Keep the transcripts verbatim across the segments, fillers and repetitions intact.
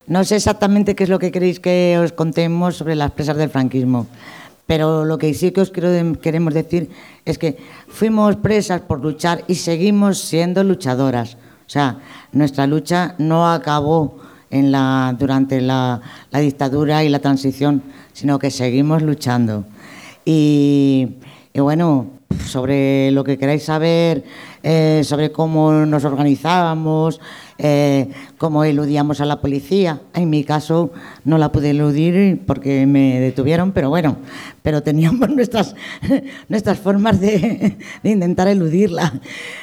No sé exactamente qué es lo que queréis que os contemos sobre las presas del franquismo, pero lo que sí que os quiero de, queremos decir es que fuimos presas por luchar y seguimos siendo luchadoras. O sea, nuestra lucha no acabó en la, durante la, la dictadura y la transición, sino que seguimos luchando. Y, y bueno, sobre lo que queráis saber, eh, sobre cómo nos organizábamos, eh, cómo eludíamos a la policía. En mi caso no la pude eludir porque me detuvieron, pero bueno, pero teníamos nuestras, nuestras formas de, de intentar eludirla.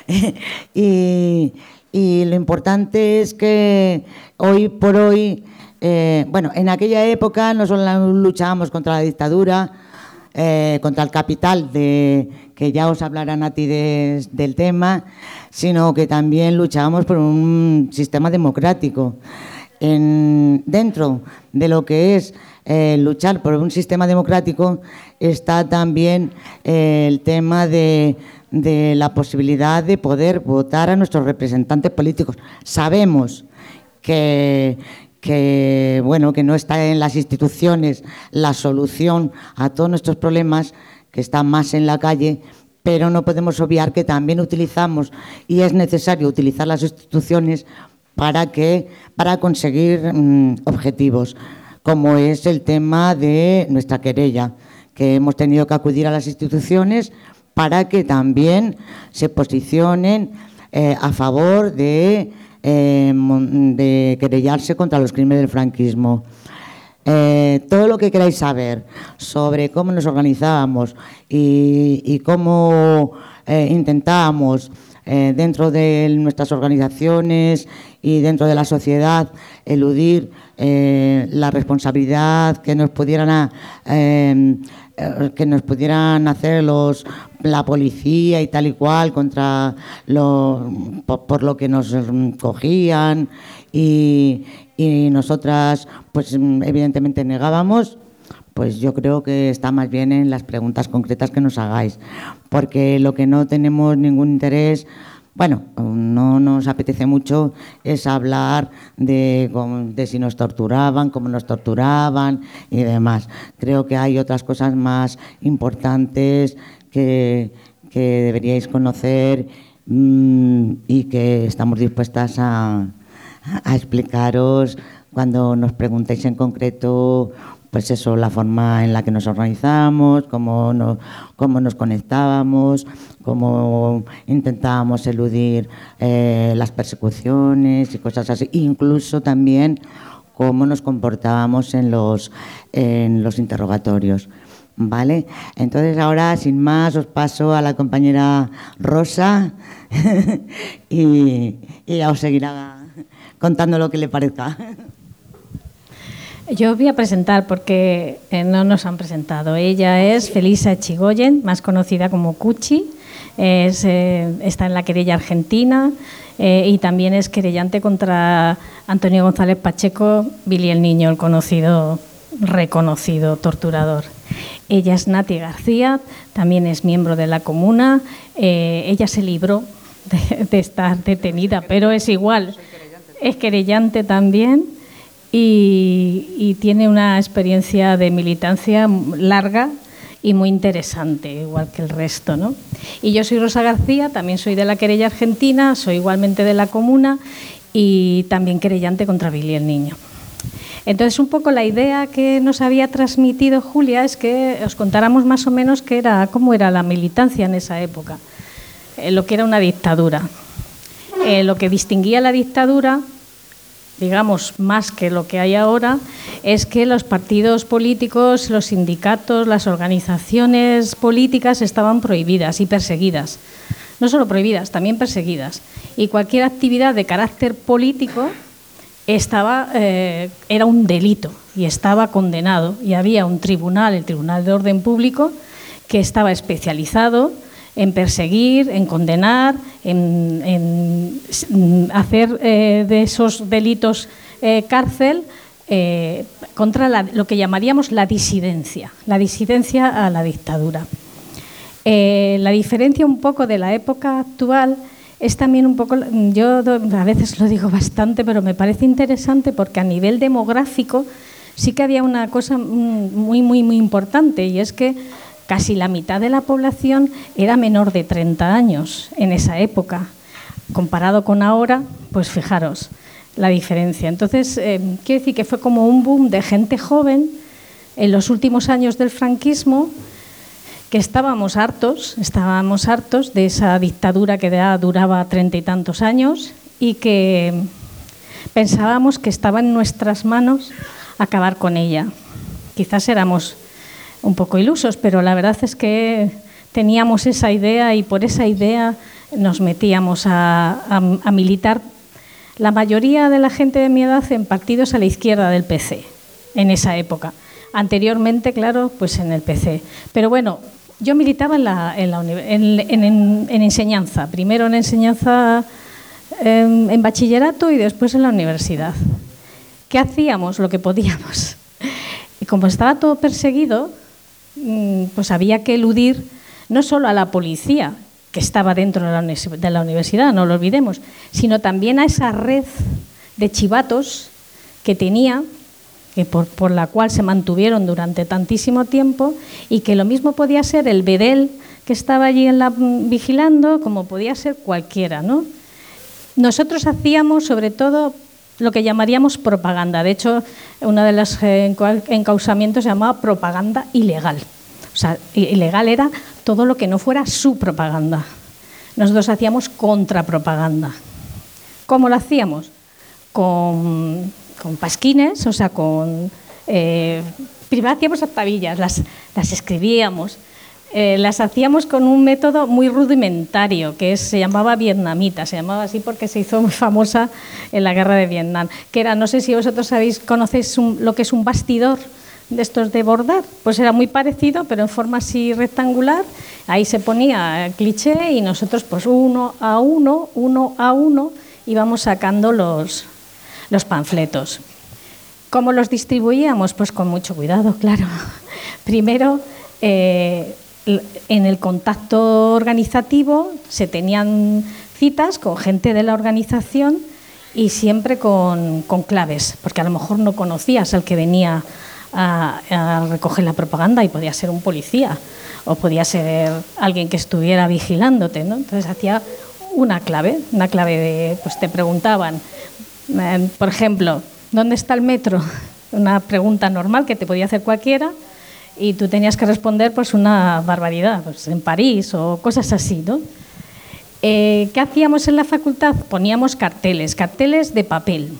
y, y lo importante es que hoy por hoy, eh, bueno, en aquella época no solo luchábamos contra la dictadura, Eh, contra el capital, de, que ya os hablarán a ti de, del tema, sino que también luchábamos por un sistema democrático. En, dentro de lo que es eh, luchar por un sistema democrático está también eh, el tema de, de la posibilidad de poder votar a nuestros representantes políticos. Sabemos que que bueno, que no está en las instituciones la solución a todos nuestros problemas, que está más en la calle, pero no podemos obviar que también utilizamos y es necesario utilizar las instituciones para que para conseguir mmm, objetivos, como es el tema de nuestra querella, que hemos tenido que acudir a las instituciones para que también se posicionen eh, a favor de Eh, de querellarse contra los crímenes del franquismo. Eh, todo lo que queráis saber sobre cómo nos organizábamos y, y cómo eh, intentábamos eh, dentro de nuestras organizaciones y dentro de la sociedad eludir eh, la responsabilidad que nos pudieran a, eh, que nos pudieran hacer los la policía y tal y cual contra lo, por, por lo que nos cogían y, y nosotras pues evidentemente negábamos. Pues yo creo que está más bien en las preguntas concretas que nos hagáis, porque lo que no tenemos ningún interés, bueno, no nos apetece mucho es hablar de, de si nos torturaban, cómo nos torturaban y demás. Creo que hay otras cosas más importantes que, que deberíais conocer mmm, y que estamos dispuestas a, a explicaros cuando nos preguntéis en concreto, pues eso, la forma en la que nos organizamos, cómo nos, cómo nos conectábamos, cómo intentábamos eludir eh, las persecuciones y cosas así, incluso también cómo nos comportábamos en los, en los interrogatorios. ¿Vale? Entonces ahora, sin más, os paso a la compañera Rosa y, y ya os seguirá contando lo que le parezca. Yo voy a presentar porque eh, no nos han presentado. Ella es Felisa Echigoyen, más conocida como Cuchi. Es, eh, está en la querella argentina eh, y también es querellante contra Antonio González Pacheco, Billy el Niño, el conocido, reconocido torturador. Ella es Nati García, también es miembro de la comuna. Eh, ella se libró de, de estar detenida, pero es igual, es querellante también. Y, y tiene una experiencia de militancia larga y muy interesante, igual que el resto, ¿no? Y yo soy Rosa García, también soy de la querella argentina, soy igualmente de la comuna y también querellante contra Billy el Niño. Entonces, un poco la idea que nos había transmitido Julia es que os contáramos más o menos qué era, cómo era la militancia en esa época, eh, lo que era una dictadura. Eh, lo que distinguía la dictadura, digamos, más que lo que hay ahora, es que los partidos políticos, los sindicatos, las organizaciones políticas estaban prohibidas y perseguidas. No solo prohibidas, también perseguidas. Y cualquier actividad de carácter político estaba, eh, era un delito y estaba condenado. Y había un tribunal, el Tribunal de Orden Público, que estaba especializado en perseguir, en condenar, en, en hacer eh, de esos delitos eh, cárcel eh, contra la, lo que llamaríamos la disidencia, la disidencia a la dictadura. Eh, la diferencia un poco de la época actual es también un poco, yo a veces lo digo bastante, pero me parece interesante porque a nivel demográfico sí que había una cosa muy, muy, muy importante, y es que casi la mitad de la población era menor de treinta años en esa época. Comparado con ahora, pues fijaros la diferencia. Entonces, eh, quiero decir que fue como un boom de gente joven en los últimos años del franquismo, que estábamos hartos, estábamos hartos de esa dictadura que duraba treinta y tantos años y que pensábamos que estaba en nuestras manos acabar con ella. Quizás éramos un poco ilusos, pero la verdad es que teníamos esa idea y por esa idea nos metíamos a, a, a militar, la mayoría de la gente de mi edad, en partidos a la izquierda del P C, en esa época. Anteriormente, claro, pues en el P C. Pero bueno, yo militaba en, la, en, la, en, en, en enseñanza, primero en enseñanza en, en bachillerato y después en la universidad. ¿Qué hacíamos? Lo que podíamos. Y como estaba todo perseguido, pues había que eludir no solo a la policía, que estaba dentro de la, de la universidad, no lo olvidemos, sino también a esa red de chivatos que tenía, que por, por la cual se mantuvieron durante tantísimo tiempo, y que lo mismo podía ser el bedel que estaba allí en la, vigilando, como podía ser cualquiera, ¿no? Nosotros hacíamos sobre todo lo que llamaríamos propaganda. De hecho, uno de los encausamientos se llamaba propaganda ilegal. O sea, ilegal era todo lo que no fuera su propaganda. Nosotros hacíamos contrapropaganda. ¿Cómo lo hacíamos? Con, con pasquines, o sea, con... Eh, primero hacíamos octavillas, las, las escribíamos. Eh, las hacíamos con un método muy rudimentario, que es, se llamaba vietnamita, se llamaba así porque se hizo muy famosa en la guerra de Vietnam, que era, no sé si vosotros sabéis, conocéis un, lo que es un bastidor de estos de bordar, pues era muy parecido, pero en forma así rectangular. Ahí se ponía el cliché y nosotros pues uno a uno, uno a uno, íbamos sacando los, los panfletos. ¿Cómo los distribuíamos? Pues con mucho cuidado, claro. Primero, eh, en el contacto organizativo se tenían citas con gente de la organización y siempre con, con claves, porque a lo mejor no conocías al que venía a, a recoger la propaganda y podía ser un policía o podía ser alguien que estuviera vigilándote, ¿no? Entonces hacía una clave, una clave de, pues te preguntaban, eh, por ejemplo, ¿dónde está el metro? Una pregunta normal que te podía hacer cualquiera. Y tú tenías que responder pues una barbaridad, pues en París o cosas así, ¿no? Eh, ¿Qué hacíamos en la facultad? Poníamos carteles, carteles de papel,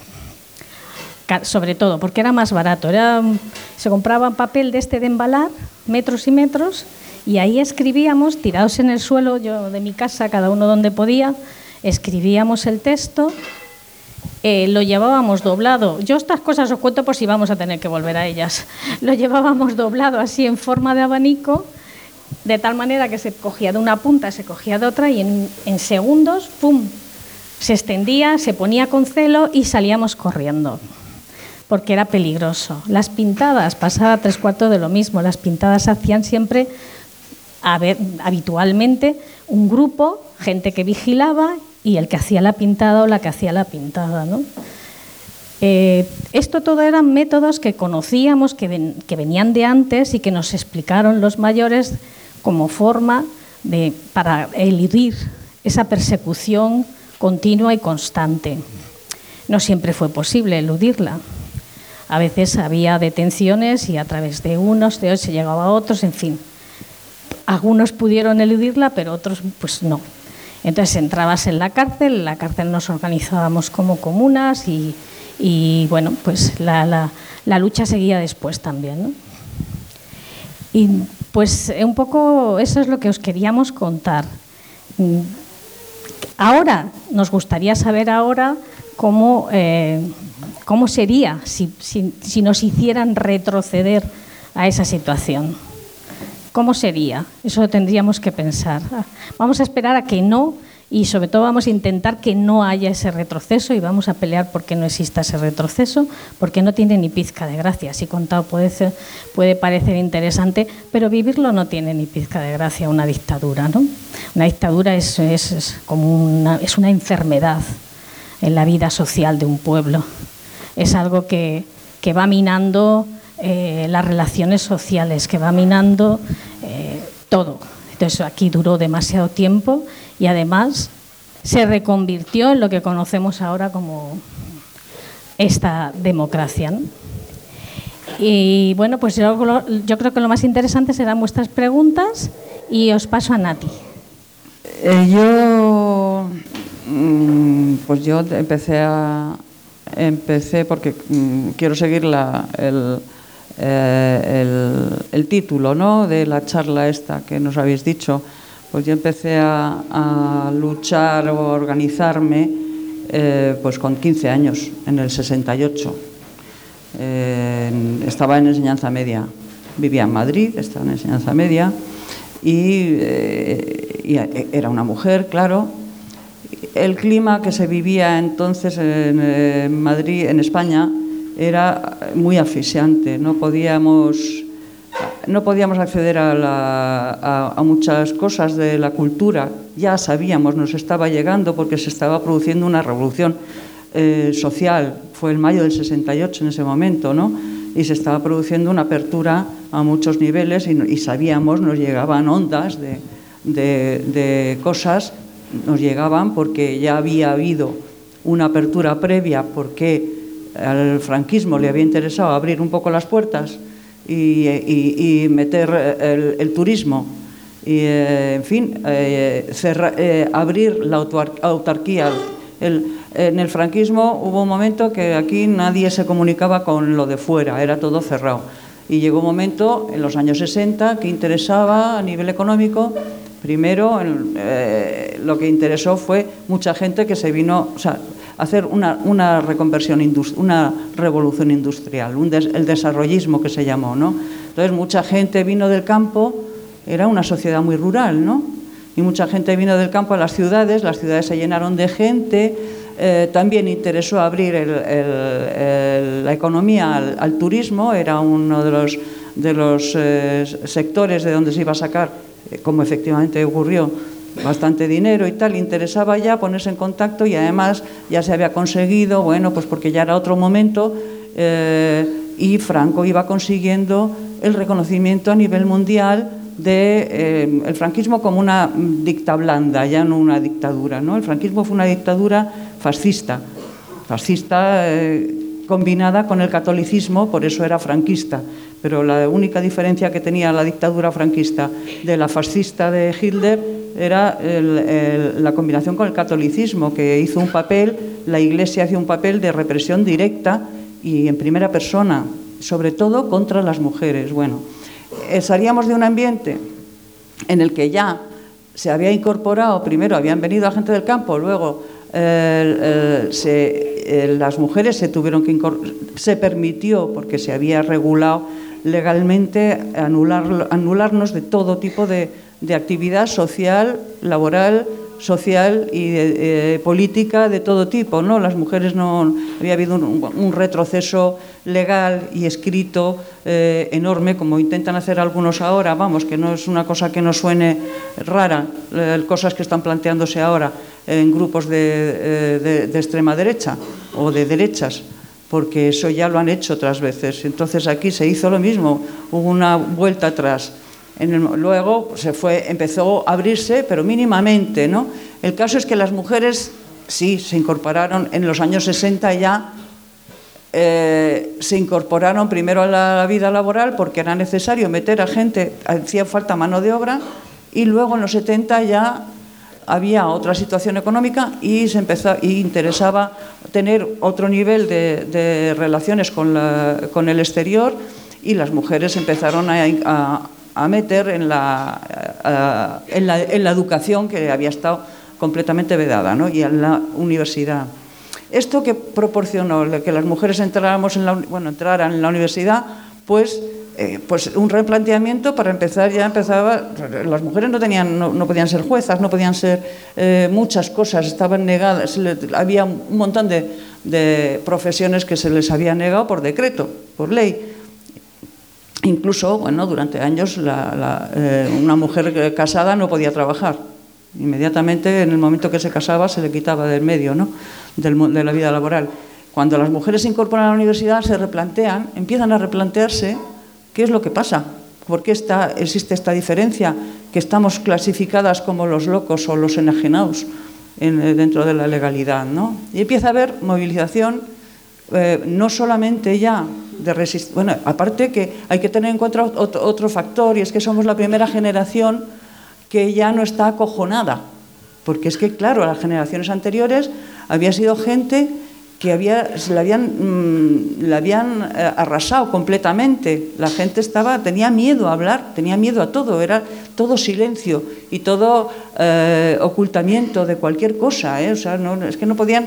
sobre todo, porque era más barato. Era, se compraba papel de este de embalar, metros y metros, y ahí escribíamos, tirados en el suelo, yo de mi casa, cada uno donde podía, escribíamos el texto. Eh, lo llevábamos doblado. Yo estas cosas os cuento por si vamos a tener que volver a ellas. Lo llevábamos doblado así en forma de abanico, de tal manera que se cogía de una punta, se cogía de otra y en, en segundos, ¡pum!, se extendía, se ponía con celo y salíamos corriendo, porque era peligroso. Las pintadas, pasaba tres cuartos de lo mismo. Las pintadas hacían siempre, a ver, habitualmente, un grupo, gente que vigilaba y el que hacía la pintada o la que hacía la pintada, ¿no? Eh, esto todo eran métodos que conocíamos, que, ven, que venían de antes y que nos explicaron los mayores como forma de, para eludir esa persecución continua y constante. No siempre fue posible eludirla. A veces había detenciones y a través de unos, de otros se llegaba a otros, en fin. Algunos pudieron eludirla, pero otros pues no. Entonces entrabas en la cárcel, en la cárcel nos organizábamos como comunas y, y bueno, pues la, la, la lucha seguía después también, ¿no? Y pues un poco eso es lo que os queríamos contar. Ahora, nos gustaría saber ahora cómo, eh, cómo sería si, si, si nos hicieran retroceder a esa situación. ¿Cómo sería? Eso lo tendríamos que pensar. Vamos a esperar a que no y sobre todo vamos a intentar que no haya ese retroceso y vamos a pelear porque no exista ese retroceso, porque no tiene ni pizca de gracia. Así contado puede, ser, puede parecer interesante, pero vivirlo no tiene ni pizca de gracia una dictadura, ¿no? Una dictadura es, es, es como una, es una enfermedad en la vida social de un pueblo. Es algo que, que va minando eh, las relaciones sociales, que va minando eh, todo. Entonces aquí duró demasiado tiempo y además se reconvirtió en lo que conocemos ahora como esta democracia, ¿no? Y bueno, pues yo, yo creo que lo más interesante serán vuestras preguntas y os paso a Nati. Eh, yo, pues yo empecé a empecé porque mm, quiero seguir la, el, eh, el, el título, ¿no?, de la charla esta que nos habéis dicho. Pues yo empecé a, a luchar o a organizarme eh, pues con quince años, en el sesenta y ocho. Eh, estaba en enseñanza media, vivía en Madrid, estaba en enseñanza media y, eh, y era una mujer, claro. El clima que se vivía entonces en, en Madrid, en España, era muy asfixiante. No podíamos, no podíamos acceder a, la, a, a muchas cosas de la cultura. Ya sabíamos, nos estaba llegando porque se estaba produciendo una revolución eh, social. Fue en mayo del sesenta y ocho en ese momento, ¿no? Y se estaba produciendo una apertura a muchos niveles y, y sabíamos, nos llegaban ondas de, de, de cosas, nos llegaban porque ya había habido una apertura previa, porque al franquismo le había interesado abrir un poco las puertas y, y, y meter el, el turismo y, eh, en fin, eh, cerrar, eh, abrir la autarquía. El, en el franquismo hubo un momento que aquí nadie se comunicaba con lo de fuera, era todo cerrado. Y llegó un momento, en los años sesenta, que interesaba a nivel económico. Primero, eh, lo que interesó fue mucha gente que se vino, o sea, a hacer una, una reconversión, una revolución industrial, un des, el desarrollismo que se llamó, ¿no? Entonces, mucha gente vino del campo, era una sociedad muy rural, ¿no? Y mucha gente vino del campo a las ciudades, las ciudades se llenaron de gente. Eh, también interesó abrir el, el, el, la economía al, al turismo, era uno de los, de los eh, sectores de donde se iba a sacar, como efectivamente ocurrió, bastante dinero y tal. Interesaba ya ponerse en contacto y además ya se había conseguido, bueno, pues porque ya era otro momento eh, y Franco iba consiguiendo el reconocimiento a nivel mundial de eh, el franquismo como una dicta blanda, ya no una dictadura, ¿no? El franquismo fue una dictadura fascista, fascista eh, combinada con el catolicismo, por eso era franquista. Pero la única diferencia que tenía la dictadura franquista de la fascista de Hitler era el, el, la combinación con el catolicismo, que hizo un papel, la Iglesia hacía un papel de represión directa y en primera persona, sobre todo contra las mujeres. Bueno, eh, salíamos de un ambiente en el que ya se había incorporado, primero habían venido a gente del campo, luego eh, eh, se, eh, las mujeres se tuvieron que incorporar, se permitió, porque se había regulado legalmente, anular, anularnos de todo tipo de, de actividad social, laboral, social y de, eh, política de todo tipo, ¿no? Las mujeres no había habido un, un retroceso legal y escrito eh, enorme, como intentan hacer algunos ahora, vamos, que no es una cosa que nos suene rara, eh, cosas que están planteándose ahora en grupos de, de, de extrema derecha o de derechas, porque eso ya lo han hecho otras veces. Entonces aquí se hizo lo mismo, hubo una vuelta atrás. En el, luego se fue, empezó a abrirse, pero mínimamente, ¿no? El caso es que las mujeres sí se incorporaron en los años sesenta ya, eh, se incorporaron primero a la vida laboral porque era necesario meter a gente, hacía falta mano de obra, y luego en los setenta ya había otra situación económica y se empezó y interesaba tener otro nivel de, de relaciones con, la, con el exterior, y las mujeres empezaron a, a, a meter en la, a, en, la, en la educación, que había estado completamente vedada, ¿no? Y en la universidad. Esto que proporcionó que las mujeres entráramos en la, bueno, entraran en la universidad, pues eh, pues un replanteamiento para empezar, ya empezaba, las mujeres no, tenían, no, no podían ser juezas, no podían ser eh, muchas cosas, estaban negadas, le, había un montón de, de profesiones que se les había negado por decreto, por ley. Incluso, bueno, durante años la, la, eh, una mujer casada no podía trabajar. Inmediatamente, en el momento que se casaba, se le quitaba del medio, ¿no? Del, de la vida laboral. Cuando las mujeres se incorporan a la universidad, se replantean, empiezan a replantearse qué es lo que pasa, por qué está, existe esta diferencia, que estamos clasificadas como los locos o los enajenados en, dentro de la legalidad, ¿no? Y empieza a haber movilización, eh, no solamente ya de resistencia, bueno, aparte que hay que tener en cuenta otro, otro factor, y es que somos la primera generación que ya no está acojonada, porque es que, claro, las generaciones anteriores había sido gente que había, se la habían, mmm, la habían eh, arrasado completamente. La gente estaba, tenía miedo a hablar, tenía miedo a todo, era todo silencio y todo eh, ocultamiento de cualquier cosa, ¿eh? O sea, no, es que no podían,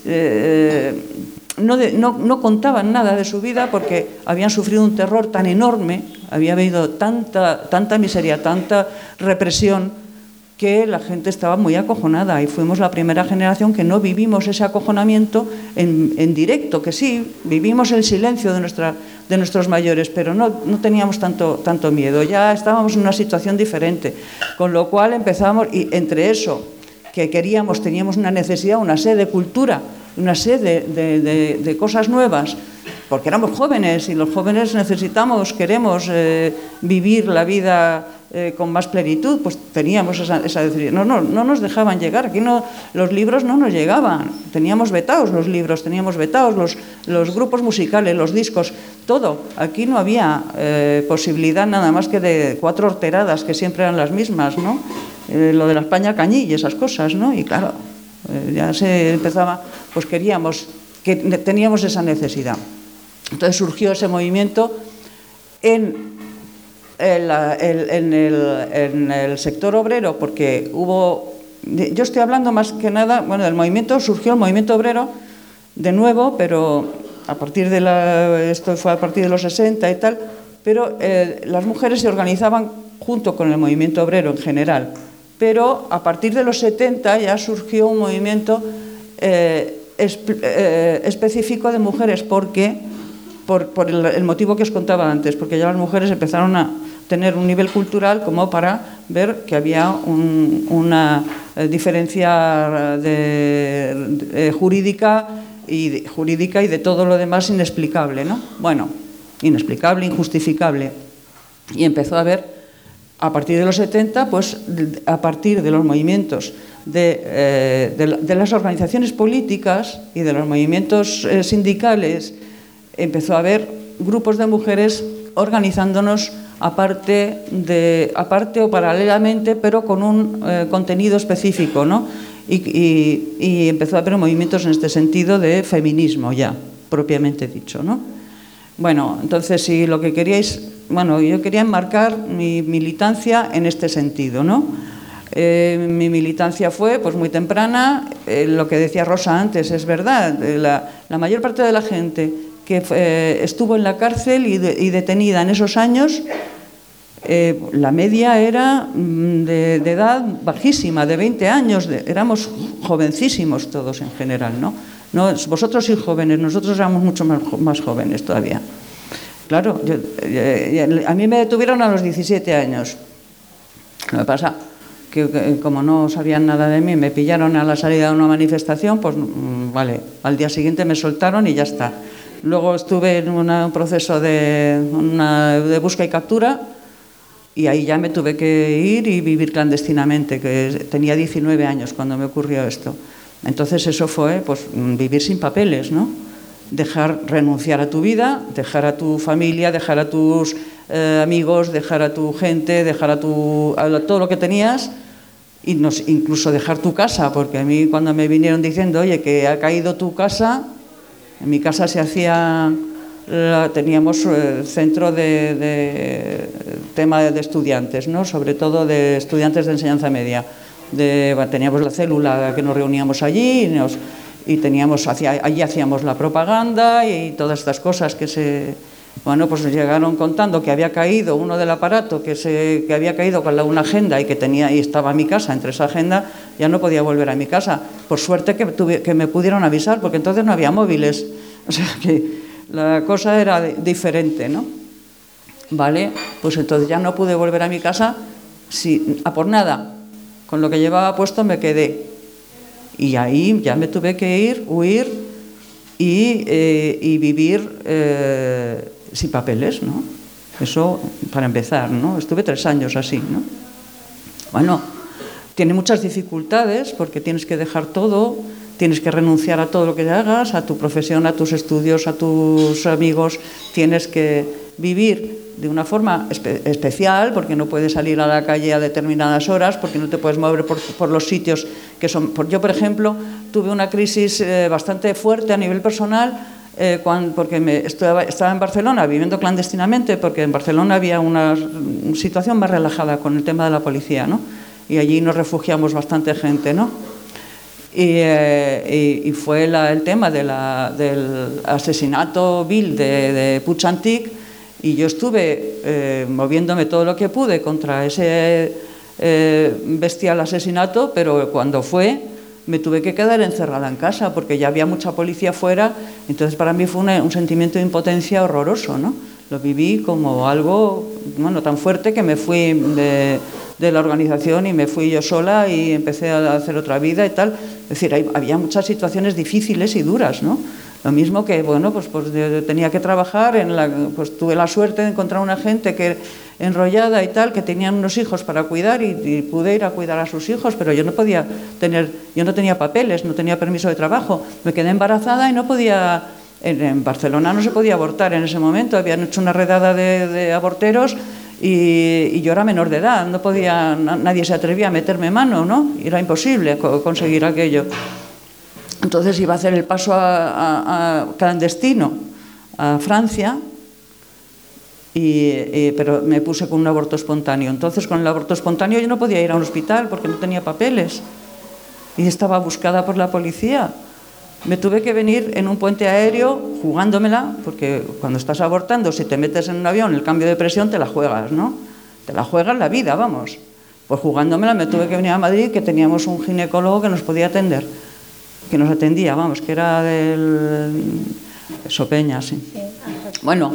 eh, no, de, no, no contaban nada de su vida porque habían sufrido un terror tan enorme, había habido tanta, tanta miseria, tanta represión, que la gente estaba muy acojonada, y fuimos la primera generación que no vivimos ese acojonamiento en, en directo, que sí, vivimos el silencio de, nuestra, de nuestros mayores, pero no, no teníamos tanto, tanto miedo, ya estábamos en una situación diferente, con lo cual empezamos, y entre eso, que queríamos, teníamos una necesidad, una sed de cultura, una sed de, de, de, de cosas nuevas, porque éramos jóvenes, y los jóvenes necesitamos, queremos eh, vivir la vida Eh, con más plenitud, pues teníamos esa, esa decisión. No, no, no nos dejaban llegar, aquí no, los libros no nos llegaban, teníamos vetados los libros, teníamos vetados los, los grupos musicales, los discos, todo. Aquí no había eh, posibilidad nada más que de cuatro horteradas, que siempre eran las mismas, ¿no? Eh, lo de la España Cañí y esas cosas, ¿no? Y claro, eh, ya se empezaba, pues queríamos, que teníamos esa necesidad. Entonces surgió ese movimiento en El, el, en, el, en el sector obrero, porque hubo, yo estoy hablando más que nada, bueno, del movimiento, surgió el movimiento obrero de nuevo, pero a partir de la, esto fue a partir de los sesenta y tal, pero eh, las mujeres se organizaban junto con el movimiento obrero en general, pero a partir de los setenta ya surgió un movimiento eh, espe, eh, específico de mujeres, porque por, por el, el motivo que os contaba antes, porque ya las mujeres empezaron a tener un nivel cultural como para ver que había un, una diferencia de, de, jurídica, y de, jurídica y de todo lo demás inexplicable, ¿no? Bueno, inexplicable, injustificable. Y empezó a haber, a partir de los setenta, pues a partir de los movimientos de, eh, de, de las organizaciones políticas y de los movimientos eh, sindicales, empezó a haber grupos de mujeres organizándonos aparte, de, aparte o paralelamente, pero con un eh, contenido específico, ¿no? Y, y, y empezó a haber movimientos en este sentido de feminismo ya, propiamente dicho, ¿no? Bueno, entonces, si lo que queríais, bueno, yo quería enmarcar mi militancia en este sentido, ¿no? Eh, mi militancia fue pues muy temprana, eh, lo que decía Rosa antes es verdad, la, la mayor parte de la gente que eh, estuvo en la cárcel y, de, y detenida en esos años, eh, la media era de, de edad bajísima, de veinte años, de, éramos jovencísimos todos en general, ¿no? No, vosotros sois jóvenes, nosotros éramos mucho más, más jóvenes todavía. Claro, yo, eh, a mí me detuvieron a los diecisiete años. Lo que pasa que, que como no sabían nada de mí, me pillaron a la salida de una manifestación, pues vale, al día siguiente me soltaron y ya está. Luego estuve en una, un proceso de, una, de busca y captura, y ahí ya me tuve que ir y vivir clandestinamente, que tenía diecinueve años cuando me ocurrió esto. Entonces eso fue pues vivir sin papeles, ¿no? Dejar, renunciar a tu vida, dejar a tu familia, dejar a tus eh, amigos, dejar a tu gente, dejar a, tu, a todo lo que tenías, y nos, incluso dejar tu casa, porque a mí cuando me vinieron diciendo, oye, que ha caído tu casa. En mi casa se hacía, teníamos el centro de, de tema de estudiantes, ¿no? Sobre todo de estudiantes de enseñanza media. De, teníamos la célula que nos reuníamos allí y, nos, y teníamos, hacia, allí hacíamos la propaganda y todas estas cosas que se, Bueno, pues nos llegaron contando que había caído uno del aparato, que, se, que había caído con la, una agenda y que tenía y estaba en mi casa. Entre esa agenda ya no podía volver a mi casa. Por suerte que, tuve, que me pudieron avisar, porque entonces no había móviles. O sea que la cosa era de, diferente, ¿no? Vale, pues entonces ya no pude volver a mi casa si, a por nada. Con lo que llevaba puesto me quedé. Y ahí ya me tuve que ir, huir y, eh, y vivir... Eh, sin papeles, ¿no? Eso para empezar, ¿no? Estuve tres años así, ¿no? Bueno, tiene muchas dificultades porque tienes que dejar todo, tienes que renunciar a todo lo que hagas, a tu profesión, a tus estudios, a tus amigos, tienes que vivir de una forma espe- especial porque no puedes salir a la calle a determinadas horas, porque no te puedes mover por, por los sitios que son... Por, yo, por ejemplo, tuve una crisis eh, bastante fuerte a nivel personal. Eh, cuando, porque me, estaba, estaba en Barcelona viviendo clandestinamente, porque en Barcelona había una situación más relajada con el tema de la policía, ¿no? Y allí nos refugiamos bastante gente, ¿no? Y, eh, y, y fue la, el tema de la, del asesinato vil de, de Puig Antic, y yo estuve eh, moviéndome todo lo que pude contra ese eh, bestial asesinato, pero cuando fue... me tuve que quedar encerrada en casa porque ya había mucha policía fuera. Entonces para mí fue una, un sentimiento de impotencia horroroso, ¿no? Lo viví como algo, bueno, tan fuerte que me fui de, de la organización y me fui yo sola y empecé a hacer otra vida y tal. Es decir, hay, había muchas situaciones difíciles y duras, ¿no? Lo mismo que, bueno, pues, pues de, tenía que trabajar, en la, pues tuve la suerte de encontrar una gente que enrollada y tal, que tenían unos hijos para cuidar y, y pude ir a cuidar a sus hijos, pero yo no podía tener, yo no tenía papeles, no tenía permiso de trabajo, me quedé embarazada y no podía, en, en Barcelona no se podía abortar en ese momento, habían hecho una redada de, de aborteros y, y yo era menor de edad, no podía, nadie se atrevía a meterme mano, ¿no? Era imposible co- conseguir aquello. Entonces iba a hacer el paso a, a, a clandestino a Francia, y, y, pero me puse con un aborto espontáneo. Entonces con el aborto espontáneo yo no podía ir a un hospital porque no tenía papeles y estaba buscada por la policía. Me tuve que venir en un puente aéreo jugándomela, porque cuando estás abortando, si te metes en un avión, el cambio de presión te la juegas, ¿no? Te la juegas la vida, vamos. Pues jugándomela me tuve que venir a Madrid, que teníamos un ginecólogo que nos podía atender. Que nos atendía, vamos, que era del Sopeña, sí. Bueno,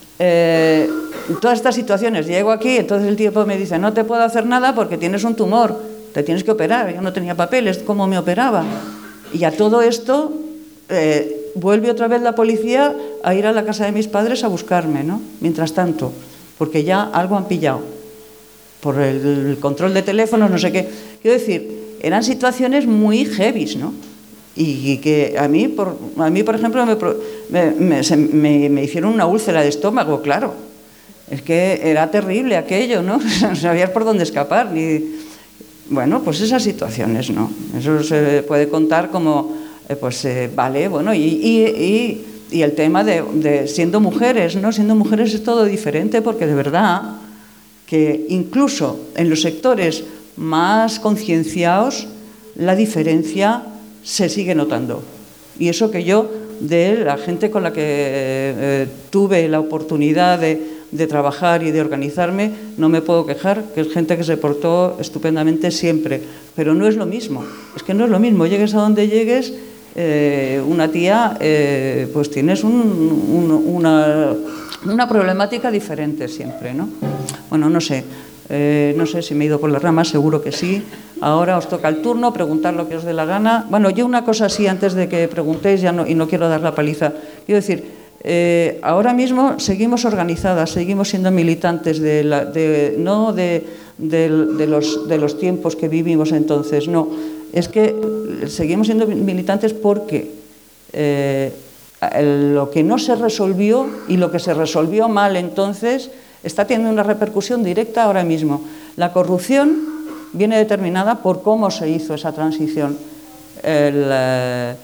eh, todas estas situaciones, llego aquí, entonces el tipo me dice, no te puedo hacer nada porque tienes un tumor, te tienes que operar. Yo no tenía papeles, ¿cómo me operaba? Y a todo esto eh, vuelve otra vez la policía a ir a la casa de mis padres a buscarme, ¿no? Mientras tanto, porque ya algo han pillado por el, el control de teléfonos, no sé qué. Quiero decir, eran situaciones muy heavies, ¿no? Y que a mí, por, a mí por ejemplo, me, me, me, se, me, me hicieron una úlcera de estómago, claro. Es que era terrible aquello, ¿no? No sabías por dónde escapar. Ni... Bueno, pues esas situaciones, ¿no? Eso se puede contar como, eh, pues, eh, vale, bueno, y, y, y, y el tema de, de siendo mujeres, ¿no? Siendo mujeres es todo diferente porque de verdad que incluso en los sectores más concienciados la diferencia se sigue notando. Y eso que yo, de la gente con la que eh, tuve la oportunidad de, de trabajar y de organizarme, no me puedo quejar, que es gente que se portó estupendamente siempre. Pero no es lo mismo, es que no es lo mismo. Llegues a donde llegues, eh, una tía, eh, pues tienes un, un, una, una problemática diferente siempre, ¿no? Bueno, no sé. Eh, no sé si me he ido por las ramas, seguro que sí. Ahora os toca el turno, preguntar lo que os dé la gana. Bueno, yo una cosa así antes de que preguntéis, ya no, y no quiero dar la paliza. Quiero decir, eh, ahora mismo seguimos organizadas, seguimos siendo militantes, de la, de, no de, de, de, los, de los tiempos que vivimos entonces, no. Es que seguimos siendo militantes porque eh, lo que no se resolvió y lo que se resolvió mal entonces está teniendo una repercusión directa ahora mismo. La corrupción viene determinada por cómo se hizo esa transición. El, eh,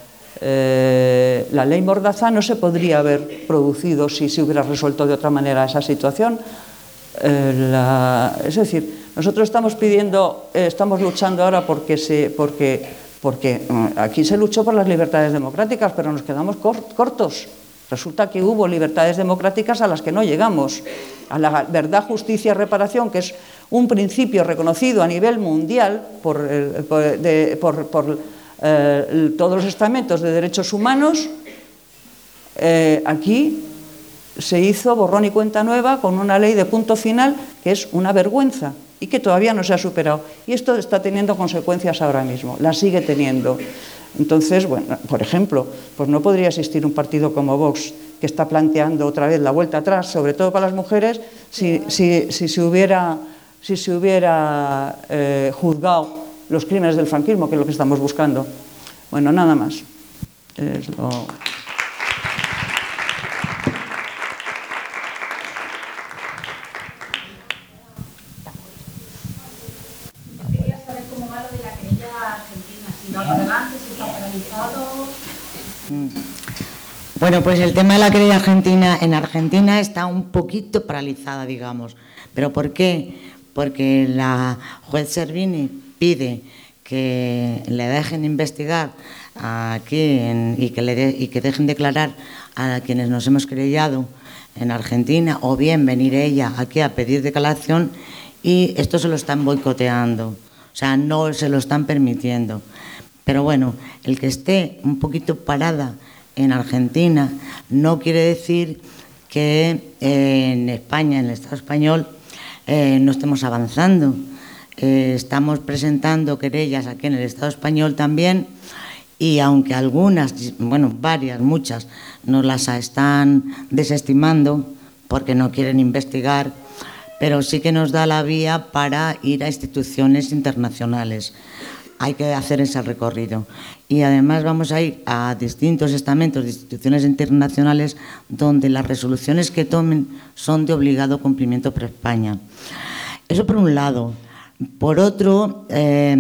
eh, la ley Mordaza no se podría haber producido si se hubiera resuelto de otra manera esa situación. Eh, la, es decir, nosotros estamos pidiendo, eh, estamos luchando ahora porque, se, porque, porque aquí se luchó por las libertades democráticas, pero nos quedamos cort, cortos. Resulta que hubo libertades democráticas a las que no llegamos. A la verdad, justicia, reparación, que es un principio reconocido a nivel mundial por, eh, por, de, por, por eh, todos los estamentos de derechos humanos, eh, aquí se hizo borrón y cuenta nueva con una ley de punto final que es una vergüenza y que todavía no se ha superado. Y esto está teniendo consecuencias ahora mismo, las sigue teniendo. Entonces, bueno, por ejemplo, pues no podría existir un partido como Vox que está planteando otra vez la vuelta atrás, sobre todo para las mujeres, si, si, si se hubiera, si se hubiera eh, juzgado los crímenes del franquismo, que es lo que estamos buscando. Bueno, nada más. Es lo... Bueno, pues el tema de la querella argentina, en Argentina está un poquito paralizada, digamos. ¿Pero por qué? Porque la juez Servini pide que le dejen investigar aquí en, y, que le de, y que dejen declarar a quienes nos hemos querellado en Argentina, o bien venir ella aquí a pedir declaración, y esto se lo están boicoteando, o sea, no se lo están permitiendo. Pero bueno, el que esté un poquito parada en Argentina no quiere decir que eh, en España, en el Estado español, eh, no estemos avanzando. Eh, estamos presentando querellas aquí en el Estado español también, y aunque algunas, bueno, varias, muchas, nos las están desestimando porque no quieren investigar, pero sí que nos da la vía para ir a instituciones internacionales. Hay que hacer ese recorrido. Y además vamos a ir a distintos estamentos de instituciones internacionales donde las resoluciones que tomen son de obligado cumplimiento por España. Eso por un lado. Por otro, eh,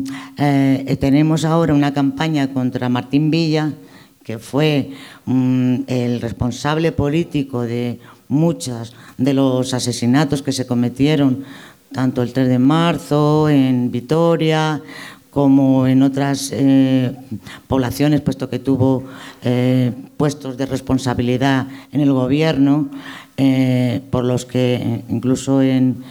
eh, tenemos ahora una campaña contra Martín Villa, que fue um, el responsable político de muchos de los asesinatos que se cometieron, tanto el tres de marzo en Vitoria, como en otras eh, poblaciones, puesto que tuvo eh, puestos de responsabilidad en el gobierno, eh, por los que incluso en,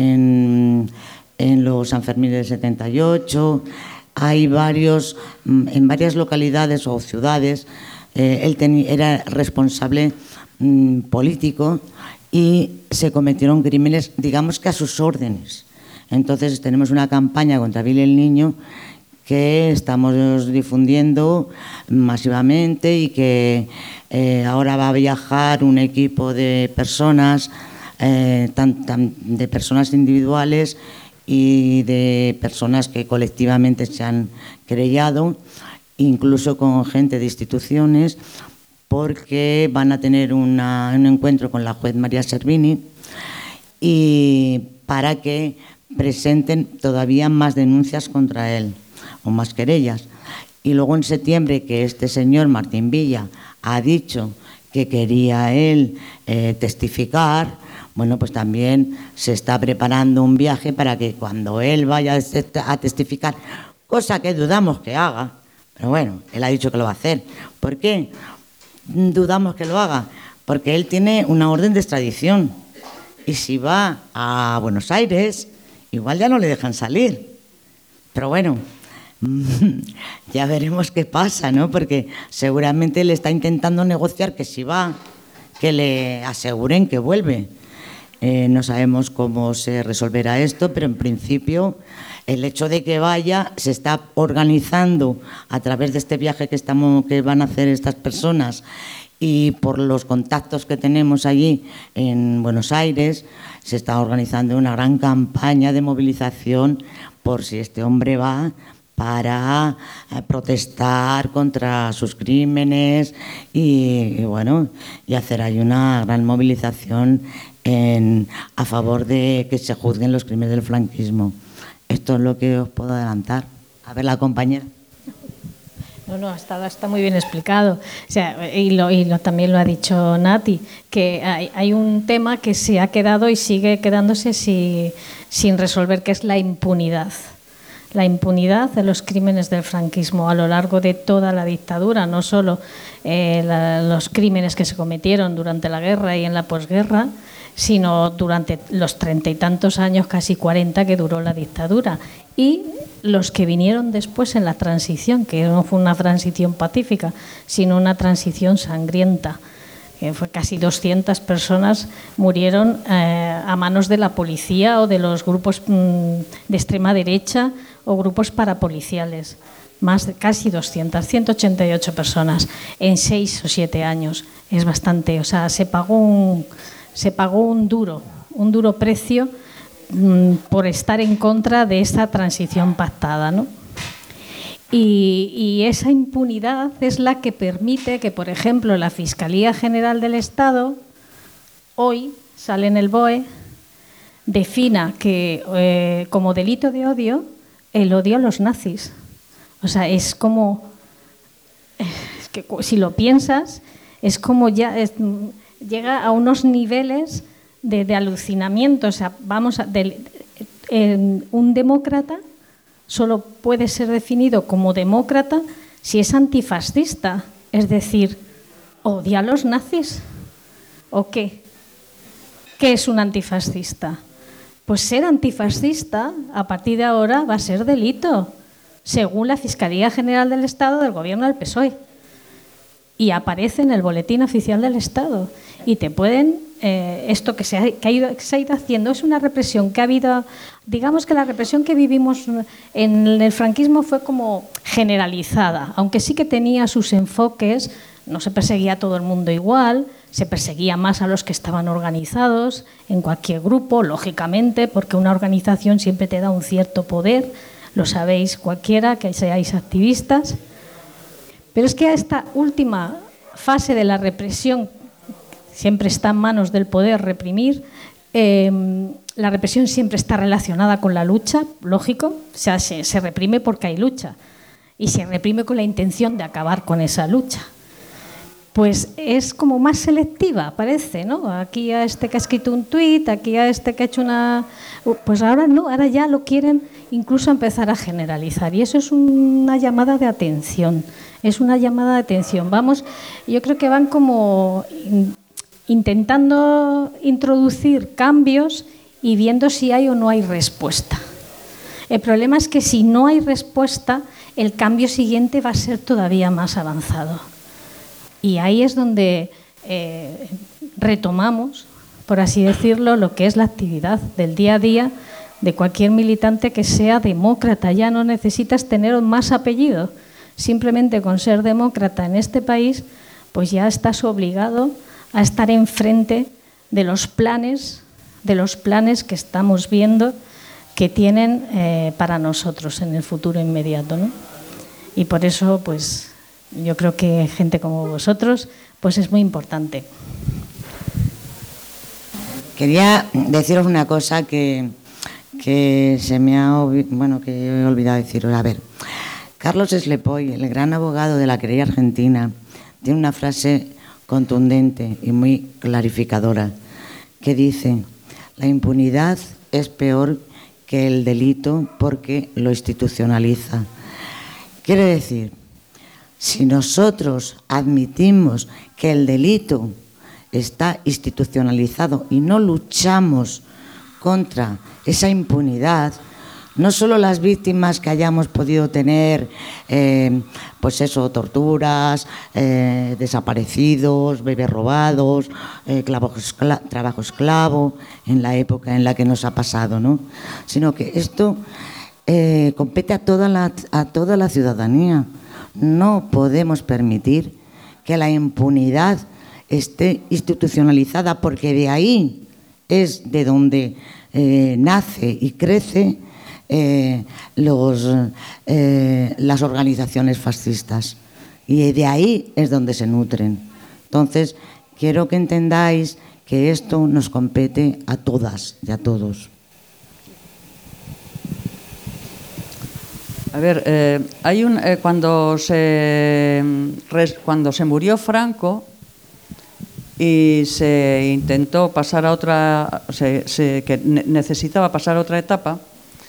en, en los Sanfermines del setenta y ocho hay varios, en varias localidades o ciudades, eh, él tenía, era responsable mm, político, y se cometieron crímenes, digamos que a sus órdenes. Entonces tenemos una campaña contra Billy el Niño que estamos difundiendo masivamente, y que eh, ahora va a viajar un equipo de personas, eh, tan, tan, de personas individuales y de personas que colectivamente se han querellado, incluso con gente de instituciones, porque van a tener una, un encuentro con la juez María Servini, y para que presenten todavía más denuncias contra él, o más querellas. Y luego en septiembre, que este señor Martín Villa ha dicho que quería él eh, testificar, bueno, pues también se está preparando un viaje para que cuando él vaya a testificar, cosa que dudamos que haga, pero bueno, él ha dicho que lo va a hacer. ¿Por qué dudamos que lo haga? Porque él tiene una orden de extradición, y si va a Buenos Aires, igual ya no le dejan salir. Pero bueno, ya veremos qué pasa, ¿no? Porque seguramente le está intentando negociar que si va, que le aseguren que vuelve. Eh, no sabemos cómo se resolverá esto, pero en principio el hecho de que vaya se está organizando a través de este viaje que, estamos, que van a hacer estas personas, y por los contactos que tenemos allí en Buenos Aires, se está organizando una gran campaña de movilización por si este hombre va, para protestar contra sus crímenes y, y bueno, y hacer ahí una gran movilización en, a favor de que se juzguen los crímenes del franquismo. Esto es lo que os puedo adelantar. A ver, la compañera. No, no, está, está muy bien explicado. O sea, y lo, y lo, también lo ha dicho Nati, que hay, hay un tema que se ha quedado y sigue quedándose si, sin resolver, que es la impunidad. la impunidad de los crímenes del franquismo a lo largo de toda la dictadura, no solo eh, la, los crímenes que se cometieron durante la guerra y en la posguerra, sino durante los treinta y tantos años, casi cuarenta, que duró la dictadura, y los que vinieron después en la transición, que no fue una transición pacífica, sino una transición sangrienta. Que fue casi doscientas personas murieron eh, a manos de la policía o de los grupos mmm, de extrema derecha o grupos parapoliciales. Más de casi doscientas, ciento ochenta y ocho personas en seis o siete años. Es bastante, o sea, se pagó un, se pagó un duro, un duro precio mmm, por estar en contra de esa transición pactada, ¿no? Y, y esa impunidad es la que permite que, por ejemplo, la Fiscalía General del Estado, hoy sale en el B O E, defina que eh, como delito de odio el odio a los nazis. O sea, es como, es que si lo piensas, es como ya es, llega a unos niveles de, de alucinamiento. O sea, vamos a, de, eh, un demócrata solo puede ser definido como demócrata si es antifascista, es decir, odia a los nazis. ¿O qué? ¿Qué es un antifascista? Pues ser antifascista a partir de ahora va a ser delito, según la Fiscalía General del Estado del Gobierno del P S O E. Y aparece en el Boletín Oficial del Estado. Y te pueden, eh, esto que se, ha, que, ha ido, que se ha ido haciendo es una represión que ha habido, digamos que la represión que vivimos en el franquismo fue como generalizada, aunque sí que tenía sus enfoques, no se perseguía a todo el mundo igual, se perseguía más a los que estaban organizados en cualquier grupo, lógicamente, porque una organización siempre te da un cierto poder, lo sabéis cualquiera, que seáis activistas. Pero es que a esta última fase de la represión, siempre está en manos del poder reprimir, eh, la represión siempre está relacionada con la lucha, lógico, o sea, se, se reprime porque hay lucha y se reprime con la intención de acabar con esa lucha. Pues es como más selectiva, parece, ¿no? Aquí a este que ha escrito un tuit, aquí a este que ha hecho una... Pues ahora no, ahora ya lo quieren incluso empezar a generalizar y eso es una llamada de atención, es una llamada de atención. Vamos, yo creo que van como intentando introducir cambios y viendo si hay o no hay respuesta. El problema es que si no hay respuesta, el cambio siguiente va a ser todavía más avanzado. Y ahí es donde eh, retomamos, por así decirlo, lo que es la actividad del día a día de cualquier militante que sea demócrata. Ya no necesitas tener más apellido. Simplemente con ser demócrata en este país, pues ya estás obligado a estar enfrente de los planes, de los planes que estamos viendo que tienen eh, para nosotros en el futuro inmediato, ¿no? Y por eso, pues, yo creo que gente como vosotros, pues es muy importante. Quería deciros una cosa que, que se me ha bueno que he olvidado deciros. A ver, Carlos Eslepoy, el gran abogado de la querella argentina, tiene una frase contundente y muy clarificadora que dice: la impunidad es peor que el delito porque lo institucionaliza. Quiere decir, si nosotros admitimos que el delito está institucionalizado y no luchamos contra esa impunidad, no solo las víctimas que hayamos podido tener, eh, pues eso, torturas, eh, desaparecidos, bebés robados, eh, clavo, escla, trabajo esclavo, en la época en la que nos ha pasado, ¿no? Sino que esto eh, compete a toda la, a toda la ciudadanía. No podemos permitir que la impunidad esté institucionalizada, porque de ahí es de donde eh, nace y crece eh, los, eh, las organizaciones fascistas, y de ahí es donde se nutren. Entonces, quiero que entendáis que esto nos compete a todas y a todos. A ver, eh, hay un eh, cuando se res, cuando se murió Franco y se intentó pasar a otra, se, se, que necesitaba pasar a otra etapa,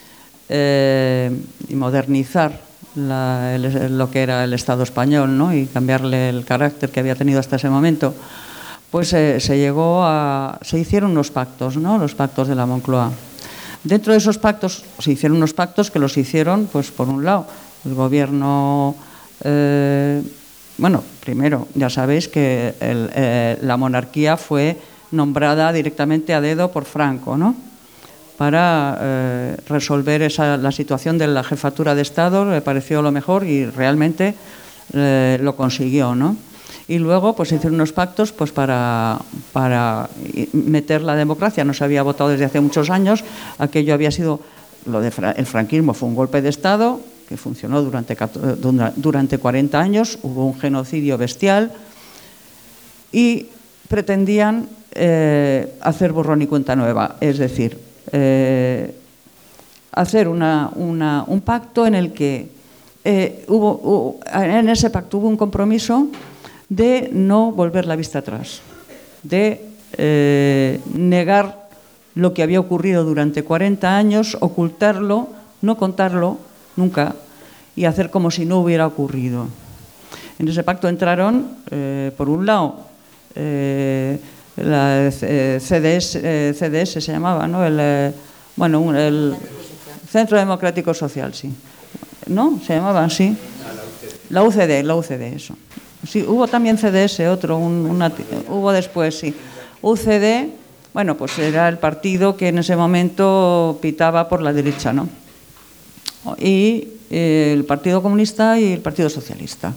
eh, y modernizar la, el, lo que era el Estado español, ¿no? Y cambiarle el carácter que había tenido hasta ese momento, pues eh, se llegó a, se hicieron unos pactos, ¿no? Los pactos de la Moncloa. Dentro de esos pactos se hicieron unos pactos que los hicieron, pues por un lado, el gobierno, eh, bueno, primero ya sabéis que el, eh, la monarquía fue nombrada directamente a dedo por Franco, ¿no? Para eh, resolver esa, la situación de la jefatura de Estado, le pareció lo mejor y realmente eh, lo consiguió, ¿no? Y luego pues hicieron unos pactos pues para, para meter la democracia. No se había votado desde hace muchos años, aquello había sido, lo de el franquismo fue un golpe de Estado que funcionó durante, durante cuarenta años, hubo un genocidio bestial y pretendían eh, hacer borrón y cuenta nueva, es decir, Eh, hacer una, una, un pacto en el que eh, hubo, hubo, en ese pacto hubo un compromiso de no volver la vista atrás, de eh, negar lo que había ocurrido durante cuarenta años, ocultarlo, no contarlo nunca y hacer como si no hubiera ocurrido. En ese pacto entraron, eh, por un lado, eh, la eh, C D S, eh, C D S se llamaba, ¿no? El, eh, bueno, un, el Centro Democrático Social, sí. ¿No? Se llamaba así. La U C D, la U C D, eso. Sí, hubo también C D S, otro, un, una, hubo después, sí. U C D, bueno, pues era el partido que en ese momento pitaba por la derecha, ¿no? Y eh, el Partido Comunista y el Partido Socialista.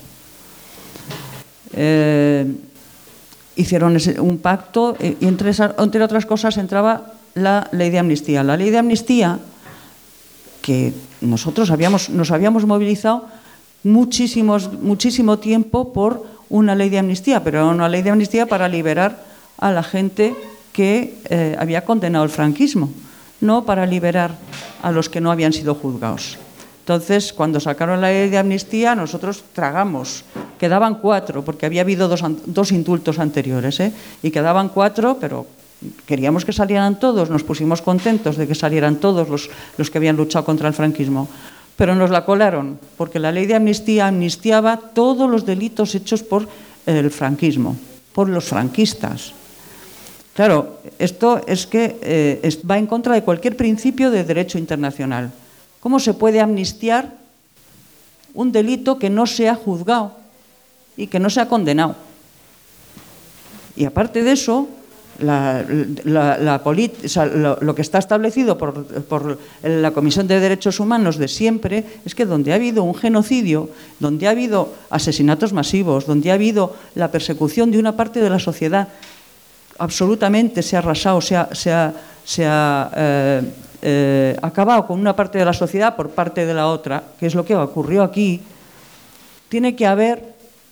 Eh, hicieron ese, un pacto y entre, esa, entre otras cosas entraba la ley de amnistía. La ley de amnistía, que nosotros habíamos, nos habíamos movilizado muchísimos, muchísimo tiempo por una ley de amnistía, pero era una ley de amnistía para liberar a la gente que eh, había condenado el franquismo, no para liberar a los que no habían sido juzgados. Entonces, cuando sacaron la ley de amnistía, nosotros tragamos. Quedaban cuatro, porque había habido dos, dos indultos anteriores, ¿eh? Y quedaban cuatro, pero queríamos que salieran todos. Nos pusimos contentos de que salieran todos los, los que habían luchado contra el franquismo. Pero nos la colaron, porque la ley de amnistía amnistiaba todos los delitos hechos por el franquismo, por los franquistas. Claro, esto es que eh, es, va en contra de cualquier principio de derecho internacional. ¿Cómo se puede amnistiar un delito que no se ha juzgado y que no se ha condenado? Y aparte de eso, la, la, la polit, o sea, lo, lo que está establecido por, por la Comisión de Derechos Humanos de siempre es que donde ha habido un genocidio, donde ha habido asesinatos masivos, donde ha habido la persecución de una parte de la sociedad, absolutamente se ha arrasado, se ha, se ha, se ha eh, eh, acabado con una parte de la sociedad por parte de la otra, que es lo que ocurrió aquí, tiene que haber,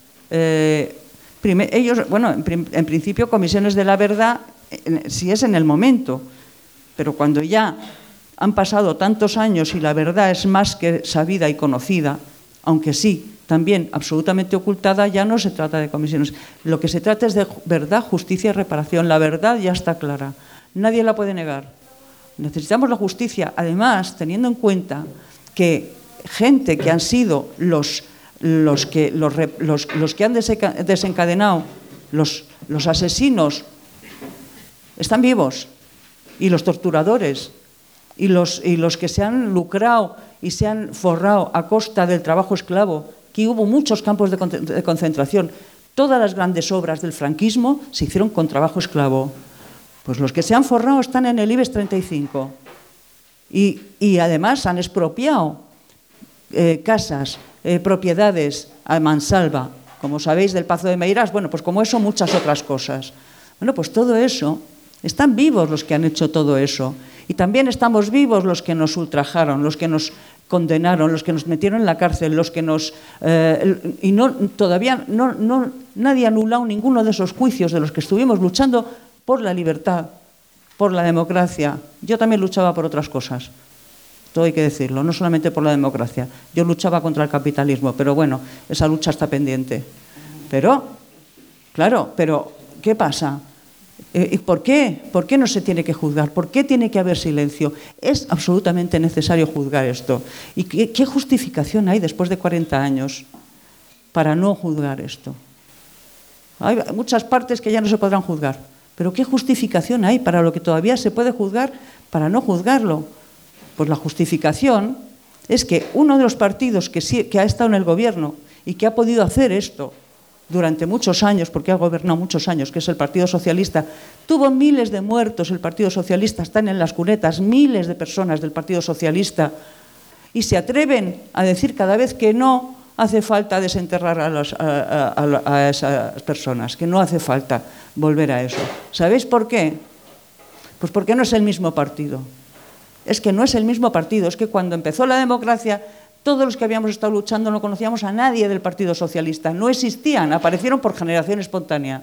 eh, primer, ellos, bueno, en, en principio comisiones de la verdad, en, si es en el momento, pero cuando ya han pasado tantos años y la verdad es más que sabida y conocida, aunque sí, también absolutamente ocultada, ya no se trata de comisiones. Lo que se trata es de verdad, justicia y reparación. La verdad ya está clara, nadie la puede negar. Necesitamos la justicia, además, teniendo en cuenta que gente que han sido los, los, que, los, los, los que han desencadenado, los, los asesinos, están vivos, y los torturadores, y los, y los que se han lucrado y se han forrado a costa del trabajo esclavo. Aquí hubo muchos campos de concentración. Todas las grandes obras del franquismo se hicieron con trabajo esclavo. Pues los que se han forrado están en el IBEX treinta y cinco. Y, y además han expropiado eh, casas, eh, propiedades a mansalva. Como sabéis del Pazo de Meirás, bueno, pues como eso muchas otras cosas. Bueno, pues todo eso, están vivos los que han hecho todo eso. Y también estamos vivos los que nos ultrajaron, los que nos condenaron, los que nos metieron en la cárcel, los que nos... Eh, y no, todavía no, no, nadie ha anulado ninguno de esos juicios de los que estuvimos luchando por la libertad, por la democracia. Yo también luchaba por otras cosas, todo hay que decirlo, no solamente por la democracia. Yo luchaba contra el capitalismo, pero bueno, esa lucha está pendiente. Pero, claro, pero ¿qué pasa? ¿Y por qué? ¿Por qué no se tiene que juzgar? ¿Por qué tiene que haber silencio? Es absolutamente necesario juzgar esto. ¿Y qué, qué justificación hay después de cuarenta años para no juzgar esto? Hay muchas partes que ya no se podrán juzgar, pero ¿qué justificación hay para lo que todavía se puede juzgar para no juzgarlo? Pues la justificación es que uno de los partidos que, sí, que ha estado en el gobierno y que ha podido hacer esto durante muchos años, porque ha gobernado muchos años, que es el Partido Socialista, tuvo miles de muertos, el Partido Socialista, están en las cunetas miles de personas del Partido Socialista, y se atreven a decir cada vez que no hace falta desenterrar a, los, a, a, a esas personas, que no hace falta volver a eso. ¿Sabéis por qué? Pues porque no es el mismo partido. Es que no es el mismo partido, es que cuando empezó la democracia, todos los que habíamos estado luchando no conocíamos a nadie del Partido Socialista, no existían, aparecieron por generación espontánea.